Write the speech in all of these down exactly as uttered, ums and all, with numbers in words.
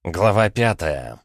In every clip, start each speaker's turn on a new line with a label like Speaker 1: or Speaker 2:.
Speaker 1: Глава пятая.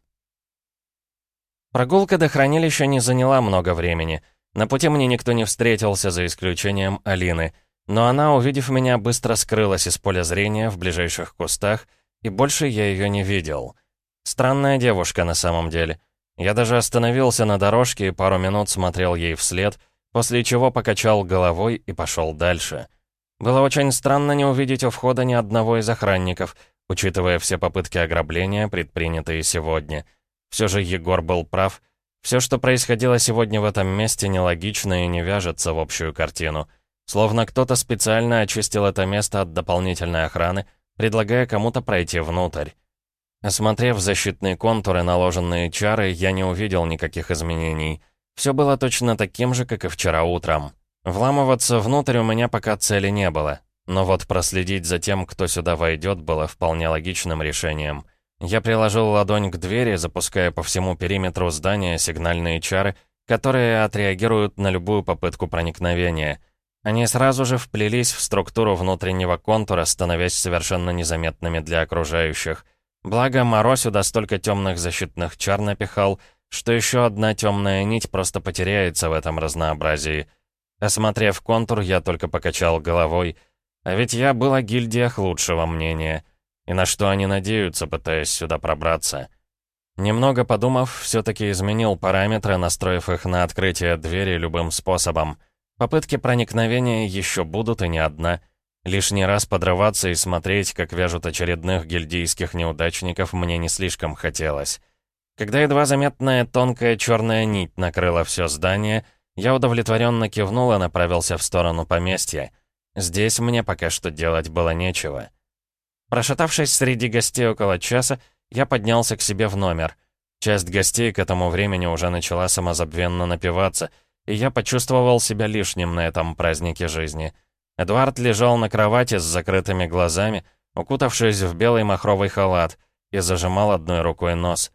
Speaker 1: Прогулка до хранилища не заняла много времени. На пути мне никто не встретился, за исключением Алины. Но она, увидев меня, быстро скрылась из поля зрения в ближайших кустах, и больше я ее не видел. Странная девушка на самом деле. Я даже остановился на дорожке и пару минут смотрел ей вслед, после чего покачал головой и пошел дальше. Было очень странно не увидеть у входа ни одного из охранников, учитывая все попытки ограбления, предпринятые сегодня. Все же Егор был прав. Все, что происходило сегодня в этом месте, нелогично и не вяжется в общую картину. Словно кто-то специально очистил это место от дополнительной охраны, предлагая кому-то пройти внутрь. Осмотрев защитные контуры, наложенные чары, я не увидел никаких изменений. Все было точно таким же, как и вчера утром. Вламываться внутрь у меня пока цели не было. Но вот проследить за тем, кто сюда войдет, было вполне логичным решением. Я приложил ладонь к двери, запуская по всему периметру здания сигнальные чары, которые отреагируют на любую попытку проникновения. Они сразу же вплелись в структуру внутреннего контура, становясь совершенно незаметными для окружающих. Благо, Моро сюда столько темных защитных чар напихал, что еще одна темная нить просто потеряется в этом разнообразии. Осмотрев контур, я только покачал головой. А ведь я был о гильдиях лучшего мнения. И на что они надеются, пытаясь сюда пробраться? Немного подумав, все-таки изменил параметры, настроив их на открытие двери любым способом. Попытки проникновения еще будут, и не одна. Лишний раз подрываться и смотреть, как вяжут очередных гильдийских неудачников, мне не слишком хотелось. Когда едва заметная тонкая черная нить накрыла все здание, я удовлетворенно кивнул и направился в сторону поместья. Здесь мне пока что делать было нечего. Прошатавшись среди гостей около часа, я поднялся к себе в номер. Часть гостей к этому времени уже начала самозабвенно напиваться, и я почувствовал себя лишним на этом празднике жизни. Эдуард лежал на кровати с закрытыми глазами, укутавшись в белый махровый халат, и зажимал одной рукой нос.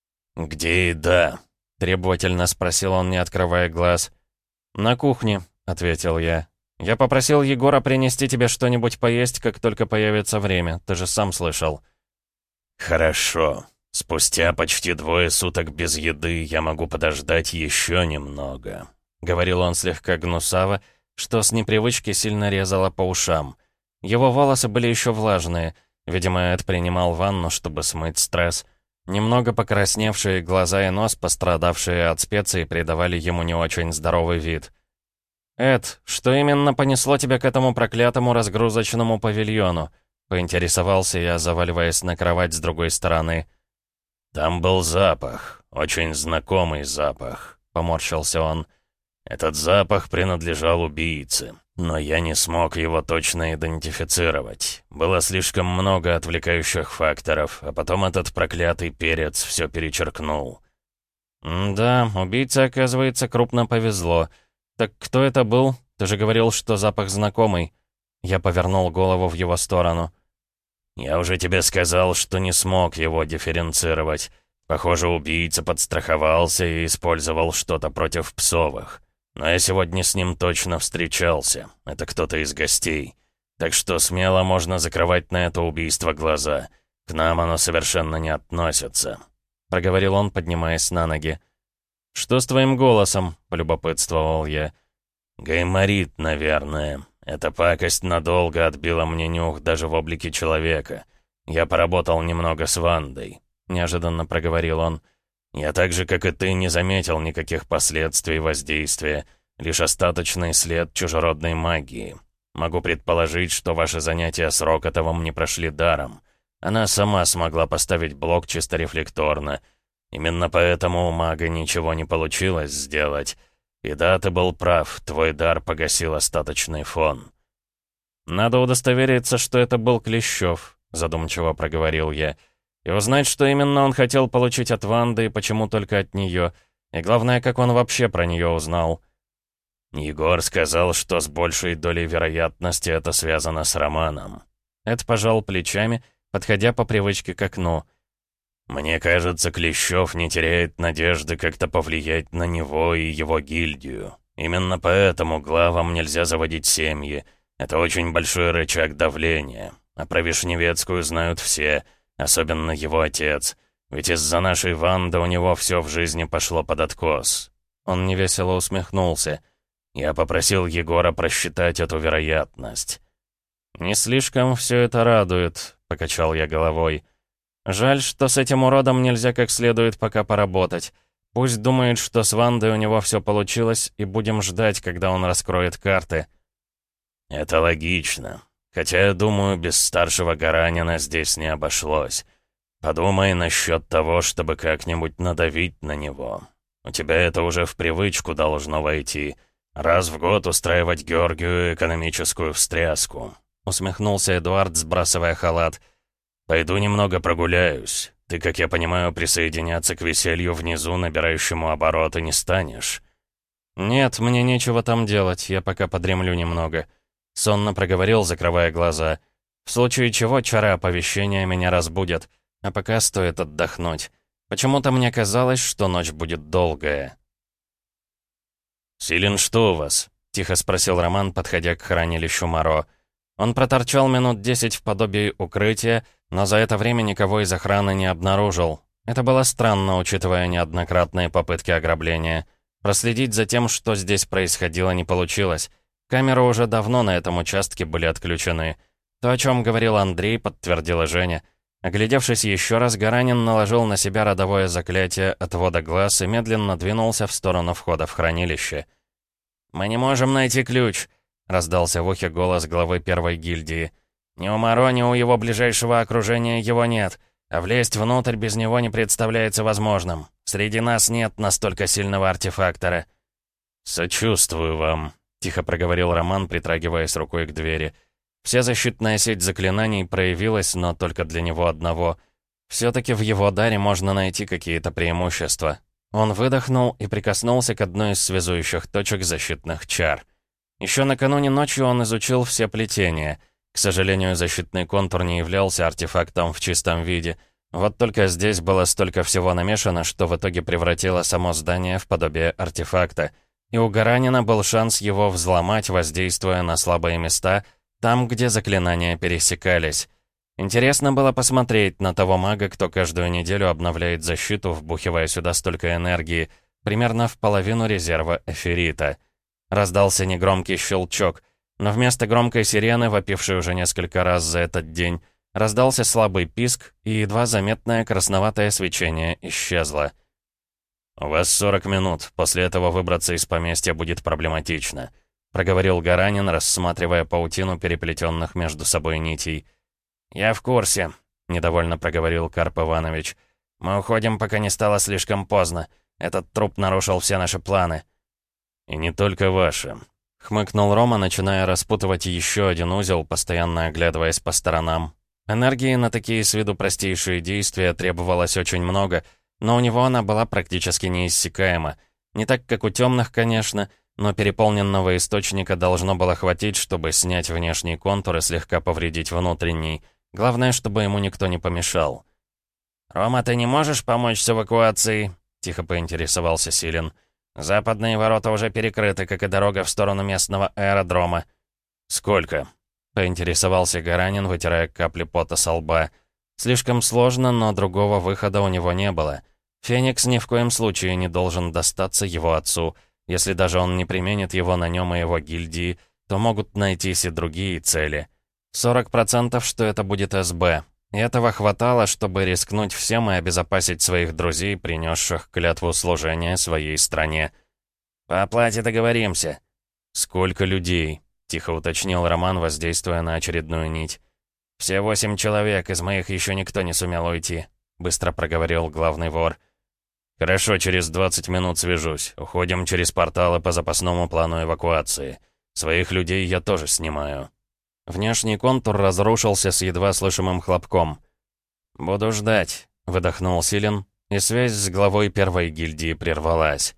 Speaker 2: «Где еда?» — требовательно спросил он, не открывая глаз.
Speaker 1: «На кухне», — ответил я. «Я попросил Егора принести тебе что-нибудь поесть, как только появится время. Ты же сам слышал».
Speaker 2: «Хорошо. Спустя почти двое суток без еды я могу подождать еще немного», — говорил он слегка гнусаво, что с непривычки сильно резало по ушам. Его волосы были еще влажные. Видимо, Эд принимал ванну, чтобы смыть стресс. Немного покрасневшие глаза и нос, пострадавшие от специй, придавали ему не очень здоровый вид. «Эд, что именно понесло тебя к этому проклятому разгрузочному павильону?» — поинтересовался я, заваливаясь на кровать с другой стороны. «Там был запах, очень знакомый запах», — поморщился он. «Этот запах принадлежал убийце, но я не смог его точно идентифицировать. Было слишком много отвлекающих факторов, а потом этот проклятый перец все перечеркнул».
Speaker 1: «Да, убийце, оказывается, крупно повезло. Так кто это был? Ты же говорил, что запах знакомый». Я повернул голову в его сторону.
Speaker 2: «Я уже тебе сказал, что не смог его дифференцировать. Похоже, убийца подстраховался и использовал что-то против псовых. Но я сегодня с ним точно встречался. Это кто-то из гостей. Так что смело можно закрывать на это убийство глаза. К нам оно совершенно не относится», — проговорил он, поднимаясь на ноги.
Speaker 1: «Что с твоим голосом?» — полюбопытствовал я.
Speaker 2: «Гайморит, наверное. Эта пакость надолго отбила мне нюх даже в облике человека. Я поработал немного с Вандой», — неожиданно проговорил он. «Я так же, как и ты, не заметил никаких последствий воздействия, лишь остаточный след чужеродной магии. Могу предположить, что ваши занятия с Рокотовым не прошли даром. Она сама смогла поставить блок чисто рефлекторно. Именно поэтому у мага ничего не получилось сделать. И да, ты был прав, твой дар погасил остаточный фон».
Speaker 1: «Надо удостовериться, что это был Клещев», — задумчиво проговорил я. «И узнать, что именно он хотел получить от Ванды и почему только от нее. И главное, как он вообще про нее узнал».
Speaker 2: «Егор сказал, что с большей долей вероятности это связано с романом».
Speaker 1: Эд пожал плечами, подходя по привычке к окну.
Speaker 2: «Мне кажется, Клещев не теряет надежды как-то повлиять на него и его гильдию. Именно поэтому главам нельзя заводить семьи. Это очень большой рычаг давления. А про Вишневецкую знают все. Особенно его отец. Ведь из-за нашей Ванды у него все в жизни пошло под откос. Он невесело усмехнулся. Я попросил Егора просчитать эту вероятность. «Не слишком все это радует», — покачал я головой. «Жаль, что с этим уродом нельзя как следует пока поработать. Пусть думает, что с Вандой у него все получилось, и будем ждать, когда он раскроет карты». «Это логично. Хотя, я думаю, без старшего Гаранина здесь не обошлось. Подумай насчет того, чтобы как-нибудь надавить на него. У тебя это уже в привычку должно войти. Раз в год устраивать Георгию экономическую встряску». Усмехнулся Эдуард, сбрасывая халат. «Пойду немного прогуляюсь. Ты, как я понимаю, присоединяться к веселью внизу, набирающему обороты, не станешь?»
Speaker 1: «Нет, мне нечего там делать, я пока подремлю немного», — сонно проговорил, закрывая глаза. «В случае чего чары оповещения меня разбудят, а пока стоит отдохнуть. Почему-то мне казалось, что ночь будет долгая».
Speaker 2: «Силен, что у вас?» — тихо спросил Роман, подходя к хранилищу Моро.
Speaker 1: Он проторчал минут десять в подобии укрытия, но за это время никого из охраны не обнаружил. Это было странно, учитывая неоднократные попытки ограбления. Проследить за тем, что здесь происходило, не получилось. Камеры уже давно на этом участке были отключены. То, о чем говорил Андрей, подтвердила Женя. Оглядевшись еще раз, Гаранин наложил на себя родовое заклятие отвода глаз и медленно двинулся в сторону входа в хранилище. «Мы не можем найти ключ», — раздался в ухе голос главы первой гильдии. «Ни у Моро, ни у его ближайшего окружения его нет, а влезть внутрь без него не представляется возможным. Среди нас нет настолько сильного артефактора».
Speaker 2: «Сочувствую вам», — тихо проговорил Роман, притрагиваясь рукой к двери. Вся защитная сеть заклинаний проявилась, но только для него одного. Все-таки в его даре можно найти какие-то преимущества. Он выдохнул и прикоснулся к одной из связующих точек защитных чар. Еще накануне ночью он изучил все плетения. К сожалению, защитный контур не являлся артефактом в чистом виде. Вот только здесь было столько всего намешано, что в итоге превратило само здание в подобие артефакта. И у Гаранина был шанс его взломать, воздействуя на слабые места, там, где заклинания пересекались. Интересно было посмотреть на того мага, кто каждую неделю обновляет защиту, вбухивая сюда столько энергии, примерно в половину резерва эфирита. Раздался негромкий щелчок, но вместо громкой сирены, вопившей уже несколько раз за этот день, раздался слабый писк, и едва заметное красноватое свечение исчезло. «У вас сорок минут, после этого выбраться из поместья будет проблематично», — проговорил Гаранин, рассматривая паутину переплетенных между собой нитей.
Speaker 1: «Я в курсе», — недовольно проговорил Карп Иванович. «Мы уходим, пока не стало слишком поздно. Этот труп нарушил все наши планы».
Speaker 2: «И не только ваши»,
Speaker 1: — хмыкнул Рома, начиная распутывать еще один узел, постоянно оглядываясь по сторонам. Энергии на такие с виду простейшие действия требовалось очень много, но у него она была практически неиссякаема. Не так, как у темных, конечно, но переполненного источника должно было хватить, чтобы снять внешний контур и слегка повредить внутренний. Главное, чтобы ему никто не помешал. «Рома, ты не можешь помочь с эвакуацией?» — тихо поинтересовался Силен. «Западные ворота уже перекрыты, как и дорога в сторону местного аэродрома».
Speaker 2: «Сколько?»
Speaker 1: — поинтересовался Гаранин, вытирая капли пота со лба. Слишком сложно, но другого выхода у него не было. Феникс ни в коем случае не должен достаться его отцу. Если даже он не применит его на нем и его гильдии, то могут найтись и другие цели. сорок процентов, что это будет СБ. И этого хватало, чтобы рискнуть всем и обезопасить своих друзей, принесших клятву служения своей стране. «По оплате договоримся».
Speaker 2: «Сколько людей?» — тихо уточнил Роман, воздействуя на очередную нить.
Speaker 1: «Все восемь человек, из моих еще никто не сумел уйти», — быстро проговорил главный вор.
Speaker 2: «Хорошо, через двадцать минут свяжусь. Уходим через порталы по запасному плану эвакуации. Своих людей я тоже снимаю».
Speaker 1: Внешний контур разрушился с едва слышимым хлопком. «Буду ждать», — выдохнул Силен, и связь с главой первой гильдии прервалась.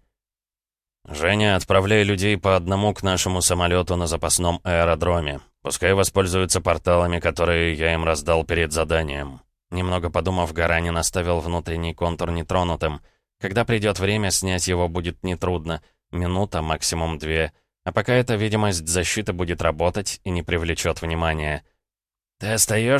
Speaker 2: «Женя, отправляй людей по одному к нашему самолету на запасном аэродроме. Пускай воспользуются порталами, которые я им раздал перед заданием».
Speaker 1: Немного подумав, Гаранин оставил внутренний контур нетронутым. Когда придет время, снять его будет нетрудно. Минута, максимум две. А пока эта видимость защиты будет работать и не привлечет внимания. «Ты остаешься?»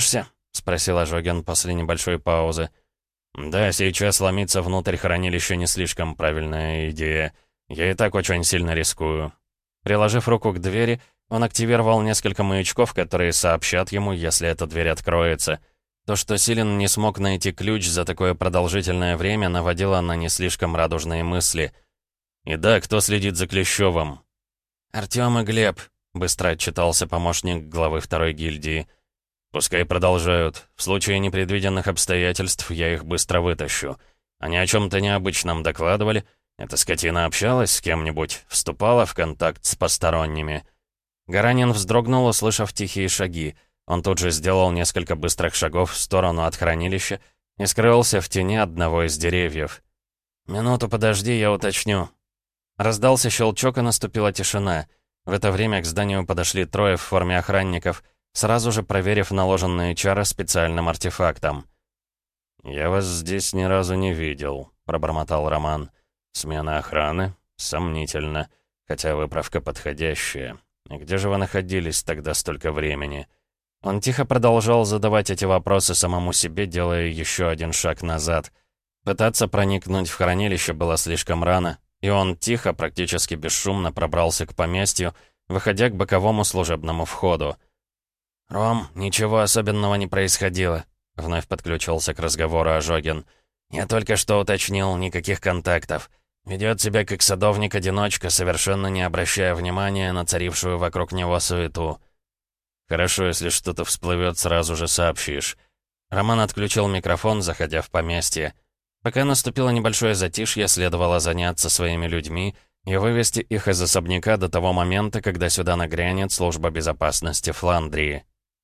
Speaker 1: — спросил Ожогин после небольшой паузы.
Speaker 2: «Да, сейчас ломиться внутрь хранилища не слишком правильная идея. Я и так очень сильно рискую».
Speaker 1: Приложив руку к двери, он активировал несколько маячков, которые сообщат ему, если эта дверь откроется. То, что Силин не смог найти ключ за такое продолжительное время, наводило на не слишком радужные мысли.
Speaker 2: «И да, кто следит за Клещевым?»
Speaker 1: «Артём и Глеб», — быстро отчитался помощник главы второй гильдии.
Speaker 2: «Пускай продолжают. В случае непредвиденных обстоятельств я их быстро вытащу. Они о чем-то необычном докладывали. Эта скотина общалась с кем-нибудь, вступала в контакт с посторонними».
Speaker 1: Гаранин вздрогнул, услышав тихие шаги. Он тут же сделал несколько быстрых шагов в сторону от хранилища и скрылся в тени одного из деревьев. «Минуту подожди, я уточню». Раздался щелчок, и наступила тишина. В это время к зданию подошли трое в форме охранников, сразу же проверив наложенные чары специальным артефактом.
Speaker 2: «Я вас здесь ни разу не видел», — пробормотал Роман. «Смена охраны? Сомнительно. Хотя выправка подходящая. И где же вы находились тогда столько времени?»
Speaker 1: Он тихо продолжал задавать эти вопросы самому себе, делая еще один шаг назад. Пытаться проникнуть в хранилище было слишком рано, и он тихо, практически бесшумно пробрался к поместью, выходя к боковому служебному входу. «Ром, ничего особенного не происходило», — вновь подключился к разговору Ожогин. «Я только что уточнил, никаких контактов. Ведет себя как садовник-одиночка, совершенно не обращая внимания на царившую вокруг него суету».
Speaker 2: «Хорошо, если что-то всплывет, сразу же сообщишь».
Speaker 1: Роман отключил микрофон, заходя в поместье. Пока наступило небольшое затишье, следовало заняться своими людьми и вывести их из особняка до того момента, когда сюда нагрянет служба безопасности Фландрии.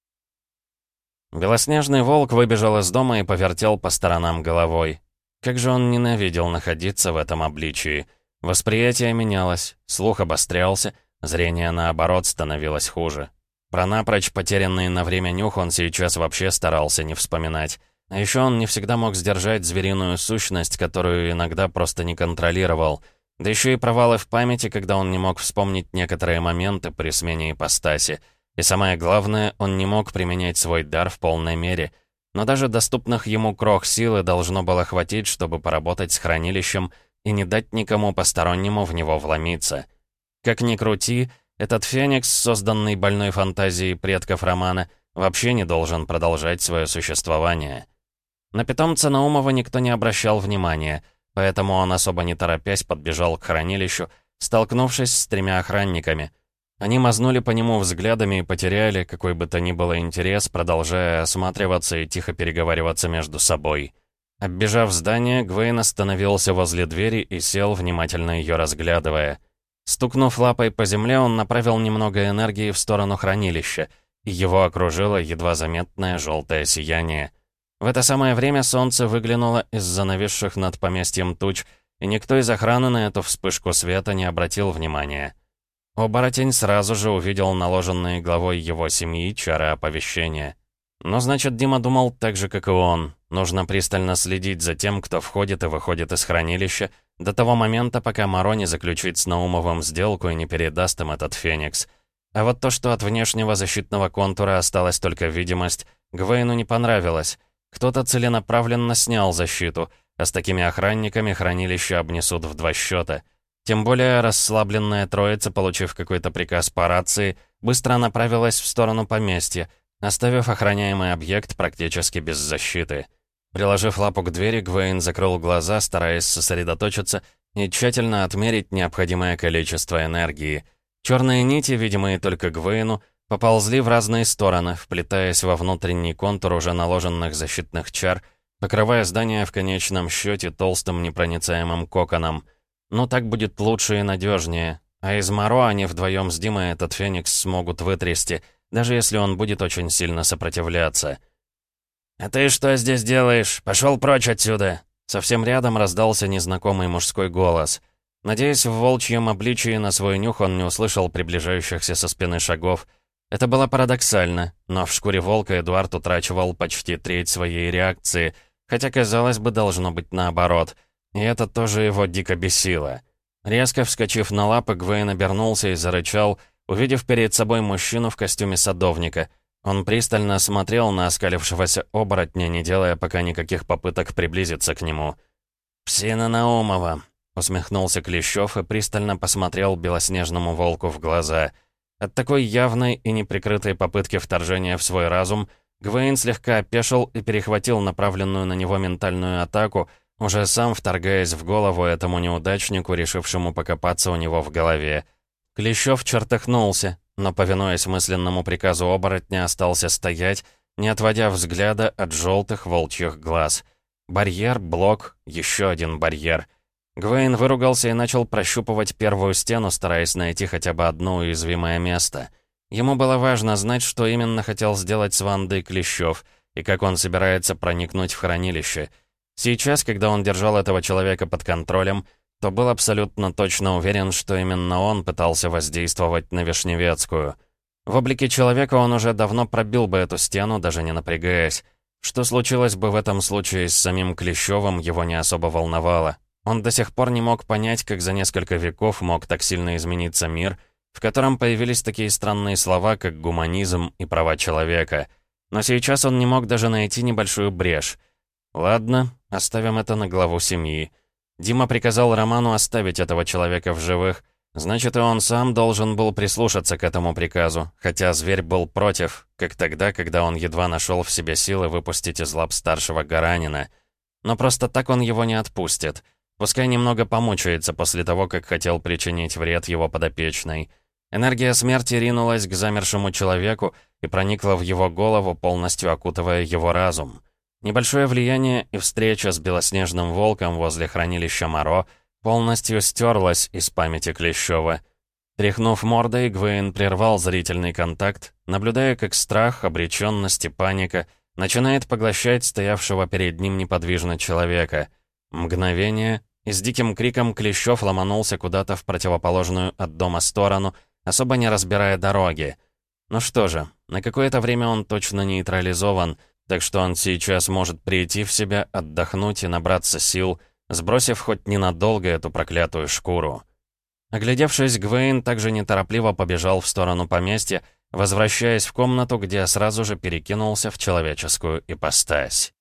Speaker 1: Белоснежный волк выбежал из дома и повертел по сторонам головой. Как же он ненавидел находиться в этом обличии. Восприятие менялось, слух обострялся, зрение, наоборот, становилось хуже. Про напрочь потерянный на время нюх он сейчас вообще старался не вспоминать. А еще он не всегда мог сдержать звериную сущность, которую иногда просто не контролировал. Да еще и провалы в памяти, когда он не мог вспомнить некоторые моменты при смене ипостаси. И самое главное, он не мог применять свой дар в полной мере. Но даже доступных ему крох силы должно было хватить, чтобы поработать с хранилищем и не дать никому постороннему в него вломиться. Как ни крути, этот феникс, созданный больной фантазией предков Романа, вообще не должен продолжать свое существование. На питомца Наумова никто не обращал внимания, поэтому он, особо не торопясь, подбежал к хранилищу, столкнувшись с тремя охранниками. Они мазнули по нему взглядами и потеряли какой бы то ни было интерес, продолжая осматриваться и тихо переговариваться между собой. Оббежав здание, Гвейн остановился возле двери и сел, внимательно ее разглядывая. Стукнув лапой по земле, он направил немного энергии в сторону хранилища, и его окружило едва заметное желтое сияние. В это самое время солнце выглянуло из-за нависших над поместьем туч, и никто из охраны на эту вспышку света не обратил внимания. Оборотень сразу же увидел наложенные главой его семьи чары оповещения. Но значит, Дима думал так же, как и он. Нужно пристально следить за тем, кто входит и выходит из хранилища, до того момента, пока Моро не заключит с Наумовым сделку и не передаст им этот феникс. А вот то, что от внешнего защитного контура осталась только видимость, Гвейну не понравилось. Кто-то целенаправленно снял защиту, а с такими охранниками хранилище обнесут в два счета. Тем более расслабленная троица, получив какой-то приказ по рации, быстро направилась в сторону поместья, оставив охраняемый объект практически без защиты. Приложив лапу к двери, Гвейн закрыл глаза, стараясь сосредоточиться и тщательно отмерить необходимое количество энергии. Черные нити, видимые только Гвейну, поползли в разные стороны, вплетаясь во внутренний контур уже наложенных защитных чар, покрывая здание в конечном счете толстым непроницаемым коконом. Но так будет лучше и надежнее. А из Моро они вдвоем с Димой этот феникс смогут вытрясти, даже если он будет очень сильно сопротивляться. «А ты что здесь делаешь? Пошел прочь отсюда!» Совсем рядом раздался незнакомый мужской голос. Надеясь, в волчьем обличии на свой нюх он не услышал приближающихся со спины шагов. Это было парадоксально, но в шкуре волка Эдуард утрачивал почти треть своей реакции, хотя, казалось бы, должно быть наоборот. И это тоже его дико бесило. Резко вскочив на лапы, Гвейн обернулся и зарычал, увидев перед собой мужчину в костюме садовника. Он пристально смотрел на оскалившегося оборотня, не делая пока никаких попыток приблизиться к нему. «Псина Наумова», — усмехнулся Клещев и пристально посмотрел белоснежному волку в глаза. От такой явной и неприкрытой попытки вторжения в свой разум Гвейн слегка опешил и перехватил направленную на него ментальную атаку, уже сам вторгаясь в голову этому неудачнику, решившему покопаться у него в голове. Клещев чертыхнулся, но, повинуясь мысленному приказу оборотня, остался стоять, не отводя взгляда от желтых волчьих глаз. Барьер, блок, еще один барьер. Гвейн выругался и начал прощупывать первую стену, стараясь найти хотя бы одно уязвимое место. Ему было важно знать, что именно хотел сделать с Вандой Клещев, и как он собирается проникнуть в хранилище. Сейчас, когда он держал этого человека под контролем, то был абсолютно точно уверен, что именно он пытался воздействовать на Вишневецкую. В облике человека он уже давно пробил бы эту стену, даже не напрягаясь. Что случилось бы в этом случае с самим Клещевым, его не особо волновало. Он до сих пор не мог понять, как за несколько веков мог так сильно измениться мир, в котором появились такие странные слова, как гуманизм и права человека. Но сейчас он не мог даже найти небольшую брешь. Ладно, оставим это на главу семьи. Дима приказал Роману оставить этого человека в живых, значит, и он сам должен был прислушаться к этому приказу, хотя зверь был против, как тогда, когда он едва нашел в себе силы выпустить из лап старшего Гаранина. Но просто так он его не отпустит. Пускай немного помучается после того, как хотел причинить вред его подопечной. Энергия смерти ринулась к замершему человеку и проникла в его голову, полностью окутывая его разум. Небольшое влияние и встреча с белоснежным волком возле хранилища Моро полностью стерлась из памяти Клещева. Тряхнув мордой, Гвейн прервал зрительный контакт, наблюдая, как страх, обреченность и паника начинает поглощать стоявшего перед ним неподвижно человека. Мгновение, и с диким криком Клещев ломанулся куда-то в противоположную от дома сторону, особо не разбирая дороги. Ну что же, на какое-то время он точно нейтрализован, так что он сейчас может прийти в себя, отдохнуть и набраться сил, сбросив хоть ненадолго эту проклятую шкуру. Оглядевшись, Гвейн также неторопливо побежал в сторону поместья, возвращаясь в комнату, где сразу же перекинулся в человеческую ипостась.